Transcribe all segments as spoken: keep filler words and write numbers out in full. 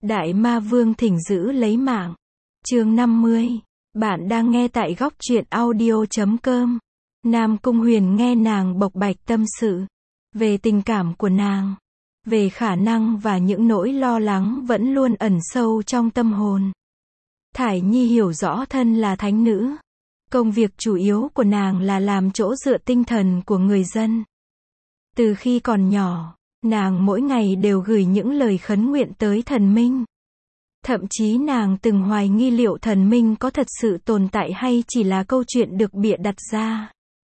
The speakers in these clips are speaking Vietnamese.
Đại ma vương thỉnh giữ lấy mạng. Chương năm mươi. Bạn đang nghe tại góc truyện audio chấm com. Nam Cung Huyền nghe nàng bộc bạch tâm sự về tình cảm của nàng, về khả năng và những nỗi lo lắng vẫn luôn ẩn sâu trong tâm hồn. Thải Nhi hiểu rõ thân là thánh nữ, công việc chủ yếu của nàng là làm chỗ dựa tinh thần của người dân. Từ khi còn nhỏ, nàng mỗi ngày đều gửi những lời khấn nguyện tới thần minh. Thậm chí nàng từng hoài nghi liệu thần minh có thật sự tồn tại hay chỉ là câu chuyện được bịa đặt ra.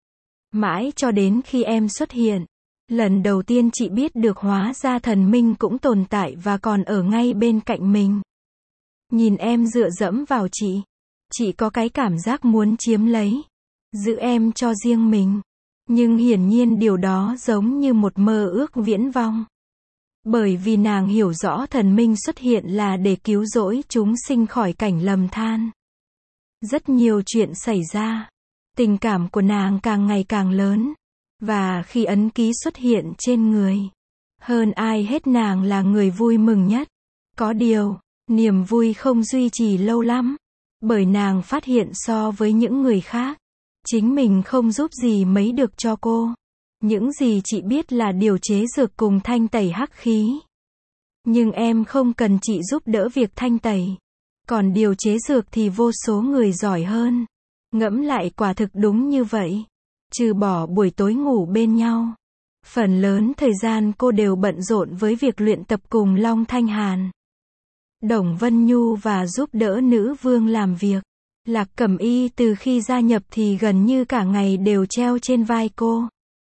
Mãi cho đến khi em xuất hiện, lần đầu tiên chị biết được hóa ra thần minh cũng tồn tại và còn ở ngay bên cạnh mình. Nhìn em dựa dẫm vào chị, chị có cái cảm giác muốn chiếm lấy, giữ em cho riêng mình. Nhưng hiển nhiên điều đó giống như một mơ ước viễn vông. Bởi vì nàng hiểu rõ thần minh xuất hiện là để cứu rỗi chúng sinh khỏi cảnh lầm than. Rất nhiều chuyện xảy ra. Tình cảm của nàng càng ngày càng lớn. Và khi ấn ký xuất hiện trên người, hơn ai hết nàng là người vui mừng nhất. Có điều, niềm vui không duy trì lâu lắm. Bởi nàng phát hiện so với những người khác, chính mình không giúp gì mấy được cho cô. Những gì chị biết là điều chế dược cùng thanh tẩy hắc khí. Nhưng em không cần chị giúp đỡ việc thanh tẩy. Còn điều chế dược thì vô số người giỏi hơn. Ngẫm lại quả thực đúng như vậy. Trừ bỏ buổi tối ngủ bên nhau, phần lớn thời gian cô đều bận rộn với việc luyện tập cùng Long Thanh Hàn, Đồng Vân Nhu và giúp đỡ nữ vương làm việc. Lạc Cẩm Y từ khi gia nhập thì gần như cả ngày đều treo trên vai cô.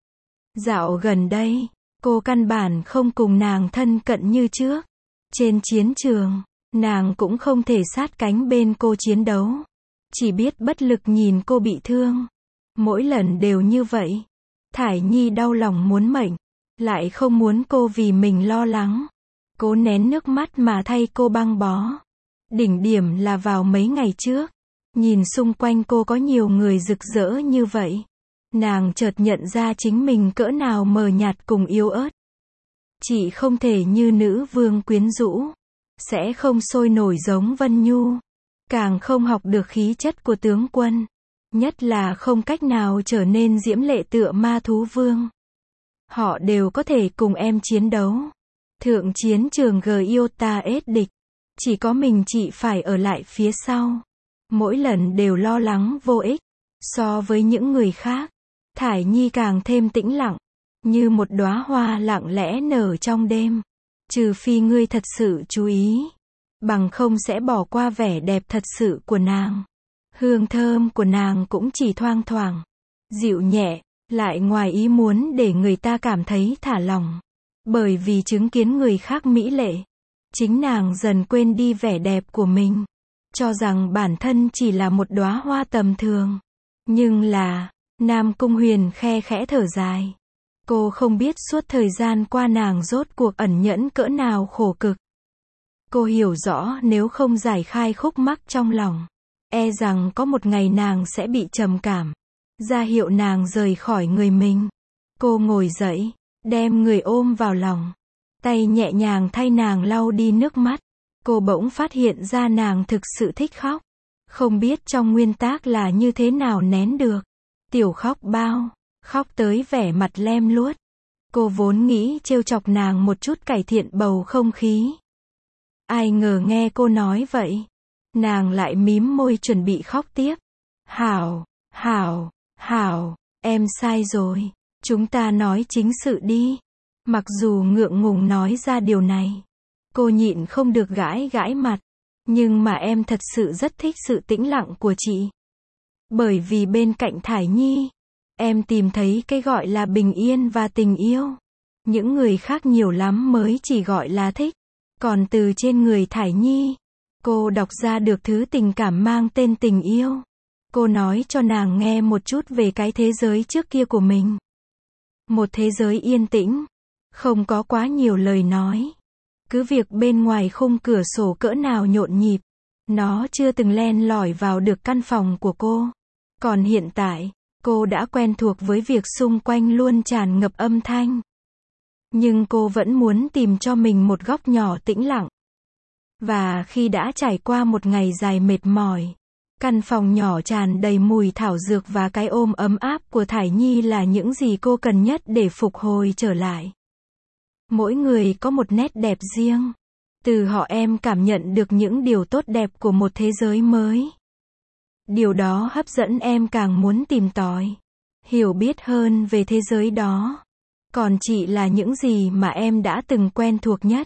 Dạo gần đây, cô căn bản không cùng nàng thân cận như trước. Trên chiến trường, nàng cũng không thể sát cánh bên cô chiến đấu. Chỉ biết bất lực nhìn cô bị thương. Mỗi lần đều như vậy. Thải Nhi đau lòng muốn mệnh, lại không muốn cô vì mình lo lắng. Cố nén nước mắt mà thay cô băng bó. Đỉnh điểm là vào mấy ngày trước, nhìn xung quanh cô có nhiều người rực rỡ như vậy. Nàng chợt nhận ra chính mình cỡ nào mờ nhạt cùng yếu ớt. Chị không thể như nữ vương quyến rũ, sẽ không sôi nổi giống Vân Nhu, càng không học được khí chất của tướng quân, nhất là không cách nào trở nên diễm lệ tựa ma thú vương. Họ đều có thể cùng em chiến đấu. Thượng chiến trường Giota ết địch, chỉ có mình chị phải ở lại phía sau. Mỗi lần đều lo lắng vô ích. So với những người khác, Thải Nhi càng thêm tĩnh lặng, như một đóa hoa lặng lẽ nở trong đêm. Trừ phi ngươi thật sự chú ý, bằng không sẽ bỏ qua vẻ đẹp thật sự của nàng. Hương thơm của nàng cũng chỉ thoang thoảng, dịu nhẹ, lại ngoài ý muốn để người ta cảm thấy thả lỏng. Bởi vì chứng kiến người khác mỹ lệ, chính nàng dần quên đi vẻ đẹp của mình, cho rằng bản thân chỉ là một đóa hoa tầm thường. Nhưng là, Nam Cung Huyền khe khẽ thở dài. Cô không biết suốt thời gian qua nàng rốt cuộc ẩn nhẫn cỡ nào khổ cực. Cô hiểu rõ nếu không giải khai khúc mắc trong lòng, e rằng có một ngày nàng sẽ bị trầm cảm, ra hiệu nàng rời khỏi người mình. Cô ngồi dậy, đem người ôm vào lòng, tay nhẹ nhàng thay nàng lau đi nước mắt. Cô bỗng phát hiện ra nàng thực sự thích khóc. Không biết trong nguyên tác là như thế nào nén được. Tiểu khóc bao, khóc tới vẻ mặt lem luốt. Cô vốn nghĩ trêu chọc nàng một chút cải thiện bầu không khí. Ai ngờ nghe cô nói vậy, nàng lại mím môi chuẩn bị khóc tiếp. Hảo, hảo, hảo, em sai rồi. Chúng ta nói chính sự đi. Mặc dù ngượng ngùng nói ra điều này, cô nhịn không được gãi gãi mặt. Nhưng mà em thật sự rất thích sự tĩnh lặng của chị. Bởi vì bên cạnh Thải Nhi, em tìm thấy cái gọi là bình yên và tình yêu. Những người khác nhiều lắm mới chỉ gọi là thích. Còn từ trên người Thải Nhi, cô đọc ra được thứ tình cảm mang tên tình yêu. Cô nói cho nàng nghe một chút về cái thế giới trước kia của mình. Một thế giới yên tĩnh, không có quá nhiều lời nói. Cứ việc bên ngoài khung cửa sổ cỡ nào nhộn nhịp, nó chưa từng len lỏi vào được căn phòng của cô. Còn hiện tại, cô đã quen thuộc với việc xung quanh luôn tràn ngập âm thanh. Nhưng cô vẫn muốn tìm cho mình một góc nhỏ tĩnh lặng. Và khi đã trải qua một ngày dài mệt mỏi, căn phòng nhỏ tràn đầy mùi thảo dược và cái ôm ấm áp của Thải Nhi là những gì cô cần nhất để phục hồi trở lại. Mỗi người có một nét đẹp riêng. Từ họ em cảm nhận được những điều tốt đẹp của một thế giới mới. Điều đó hấp dẫn em càng muốn tìm tòi, hiểu biết hơn về thế giới đó. Còn chị là những gì mà em đã từng quen thuộc nhất.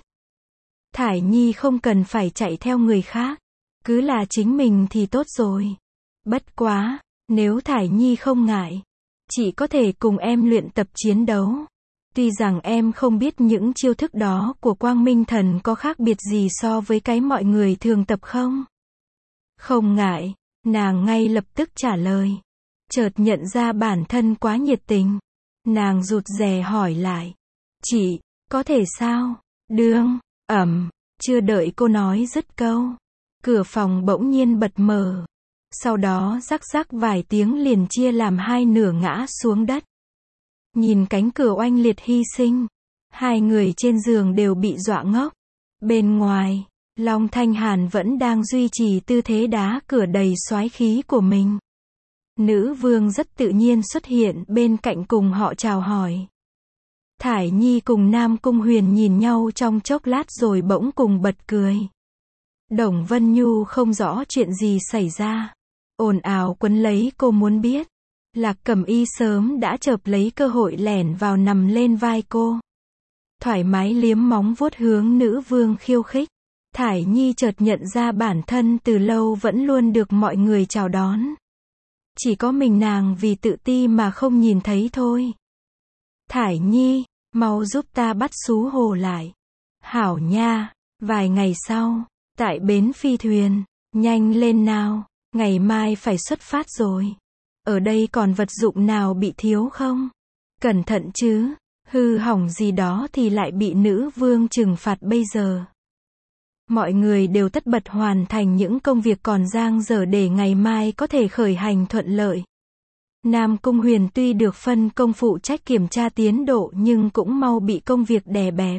Thải Nhi không cần phải chạy theo người khác. Cứ là chính mình thì tốt rồi. Bất quá, nếu Thải Nhi không ngại, chị có thể cùng em luyện tập chiến đấu. Tuy rằng em không biết những chiêu thức đó của Quang Minh Thần có khác biệt gì so với cái mọi người thường tập không? Không ngại, nàng ngay lập tức trả lời. Chợt nhận ra bản thân quá nhiệt tình. Nàng rụt rè hỏi lại. Chị, có thể sao? Đương, ẩm, chưa đợi cô nói dứt câu. Cửa phòng bỗng nhiên bật mở. Sau đó rắc rắc vài tiếng liền chia làm hai nửa ngã xuống đất. Nhìn cánh cửa oanh liệt hy sinh. Hai người trên giường đều bị dọa ngốc. Bên ngoài, Long Thanh Hàn vẫn đang duy trì tư thế đá cửa đầy soái khí của mình. Nữ vương rất tự nhiên xuất hiện bên cạnh cùng họ chào hỏi. Thải Nhi cùng Nam Cung Huyền nhìn nhau trong chốc lát rồi bỗng cùng bật cười. Đồng Vân Nhu không rõ chuyện gì xảy ra. Ồn ào quấn lấy cô muốn biết. Lạc Cẩm Y sớm đã chợp lấy cơ hội lẻn vào nằm lên vai cô. Thoải mái liếm móng vuốt hướng nữ vương khiêu khích. Thải Nhi chợt nhận ra bản thân từ lâu vẫn luôn được mọi người chào đón. Chỉ có mình nàng vì tự ti mà không nhìn thấy thôi. Thải Nhi, mau giúp ta bắt xú hồ lại. Hảo nha. Vài ngày sau, tại bến phi thuyền, nhanh lên nào, ngày mai phải xuất phát rồi. Ở đây còn vật dụng nào bị thiếu không? Cẩn thận chứ, hư hỏng gì đó thì lại bị nữ vương trừng phạt bây giờ. Mọi người đều tất bật hoàn thành những công việc còn dang dở để ngày mai có thể khởi hành thuận lợi. Nam Cung Huyền tuy được phân công phụ trách kiểm tra tiến độ nhưng cũng mau bị công việc đè bẹp.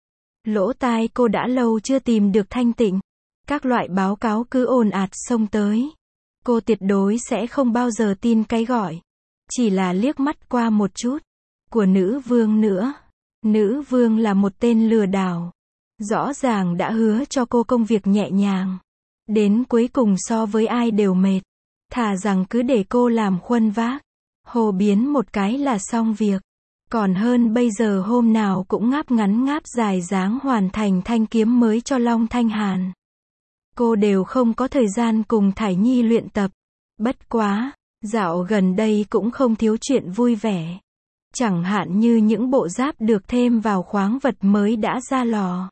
Lỗ tai cô đã lâu chưa tìm được thanh tịnh. Các loại báo cáo cứ ồn ạt xông tới. Cô tuyệt đối sẽ không bao giờ tin cái gọi. Chỉ là liếc mắt qua một chút. Của nữ vương nữa. Nữ vương là một tên lừa đảo. Rõ ràng đã hứa cho cô công việc nhẹ nhàng. Đến cuối cùng so với ai đều mệt. Thà rằng cứ để cô làm khuân vác. Hồ biến một cái là xong việc. Còn hơn bây giờ hôm nào cũng ngáp ngắn ngáp dài dáng hoàn thành thanh kiếm mới cho Long Thanh Hàn. Cô đều không có thời gian cùng Thải Nhi luyện tập. Bất quá, dạo gần đây cũng không thiếu chuyện vui vẻ. Chẳng hạn như những bộ giáp được thêm vào khoáng vật mới đã ra lò.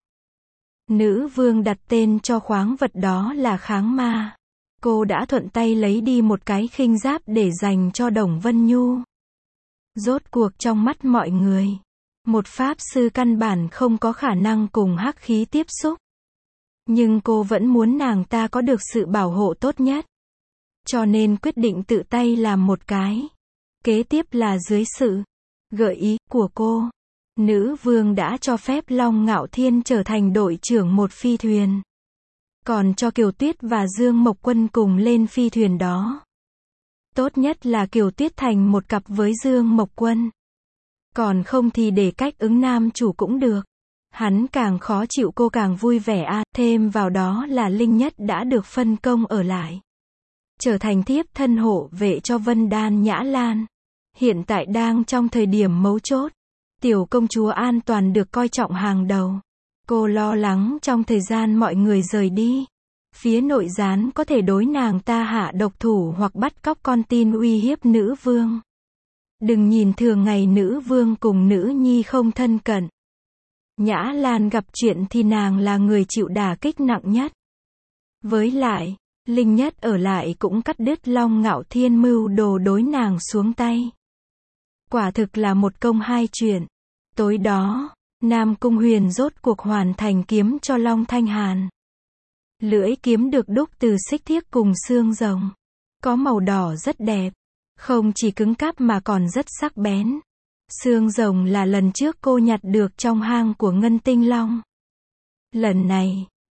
Nữ vương đặt tên cho khoáng vật đó là kháng ma. Cô đã thuận tay lấy đi một cái khinh giáp để dành cho Đồng Vân Nhu. Rốt cuộc trong mắt mọi người, một pháp sư căn bản không có khả năng cùng hắc khí tiếp xúc. Nhưng cô vẫn muốn nàng ta có được sự bảo hộ tốt nhất. Cho nên quyết định tự tay làm một cái. Kế tiếp là dưới sự gợi ý của cô, nữ vương đã cho phép Long Ngạo Thiên trở thành đội trưởng một phi thuyền. Còn cho Kiều Tuyết và Dương Mộc Quân cùng lên phi thuyền đó. Tốt nhất là Kiều Tuyết thành một cặp với Dương Mộc Quân. Còn không thì để cách ứng nam chủ cũng được. Hắn càng khó chịu cô càng vui vẻ a. À, thêm vào đó là Linh Nhất đã được phân công ở lại. Trở thành thiếp thân hộ vệ cho Vân Đan Nhã Lan. Hiện tại đang trong thời điểm mấu chốt. Tiểu công chúa an toàn được coi trọng hàng đầu. Cô lo lắng trong thời gian mọi người rời đi. Phía nội gián có thể đối nàng ta hạ độc thủ hoặc bắt cóc con tin uy hiếp nữ vương. Đừng nhìn thường ngày nữ vương cùng nữ nhi không thân cận. Nhã Lan gặp chuyện thì nàng là người chịu đả kích nặng nhất. Với lại, Linh Nhất ở lại cũng cắt đứt Long Ngạo Thiên mưu đồ đối nàng xuống tay. Quả thực là một công hai chuyện. Tối đó, Nam Cung Huyền rốt cuộc hoàn thành kiếm cho Long Thanh Hàn. Lưỡi kiếm được đúc từ xích thiếc cùng xương rồng. Có màu đỏ rất đẹp. Không chỉ cứng cáp mà còn rất sắc bén. Xương rồng là lần trước cô nhặt được trong hang của Ngân Tinh Long. Lần này,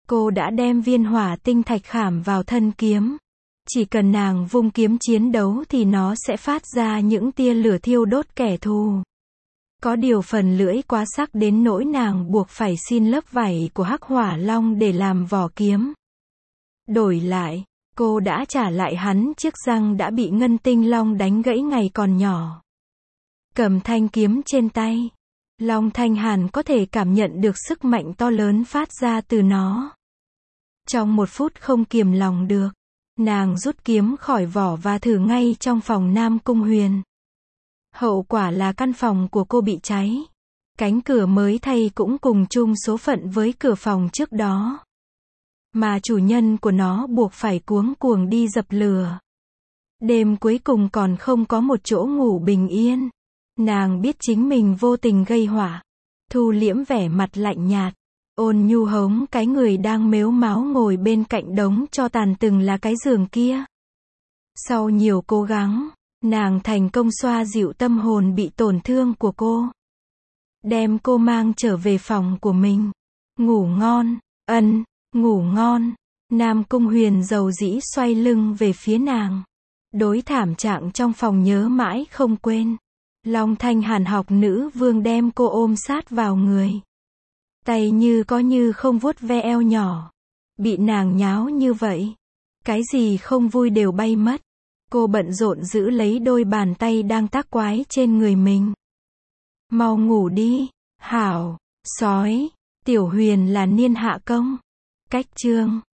Cô đã đem viên hỏa tinh thạch khảm vào thân kiếm. Chỉ cần nàng vung kiếm chiến đấu thì nó sẽ phát ra những tia lửa thiêu đốt kẻ thù. Có điều phần lưỡi quá sắc đến nỗi nàng buộc phải xin lớp vảy của Hắc Hỏa Long để làm vỏ kiếm. Đổi lại, cô đã trả lại hắn chiếc răng đã bị Ngân Tinh Long đánh gãy ngày còn nhỏ. Cầm thanh kiếm trên tay, Long Thanh Hàn có thể cảm nhận được sức mạnh to lớn phát ra từ nó. Trong một phút không kiềm lòng được, nàng rút kiếm khỏi vỏ và thử ngay trong phòng Nam Cung Huyền. Hậu quả là căn phòng của cô bị cháy. Cánh cửa mới thay cũng cùng chung số phận với cửa phòng trước đó. Mà chủ nhân của nó buộc phải cuống cuồng đi dập lửa. Đêm cuối cùng còn không có một chỗ ngủ bình yên. Nàng biết chính mình vô tình gây họa. Thu liễm vẻ mặt lạnh nhạt. Ôn nhu hống cái người đang mếu máo ngồi bên cạnh đống tro tàn từng là cái giường kia. Sau nhiều cố gắng, nàng thành công xoa dịu tâm hồn bị tổn thương của cô. Đem cô mang trở về phòng của mình. Ngủ ngon, ân, ngủ ngon. Nam Cung Huyền dầu dĩ xoay lưng về phía nàng. Đối thảm trạng trong phòng nhớ mãi không quên. Long Thanh Hàn học nữ vương đem cô ôm sát vào người. Tay như có như không vuốt ve eo nhỏ. Bị nàng nháo như vậy. Cái gì không vui đều bay mất. Cô bận rộn giữ lấy đôi bàn tay đang tác quái trên người mình. Mau ngủ đi, hảo, sói, Tiểu Huyền là niên hạ công. Cách chương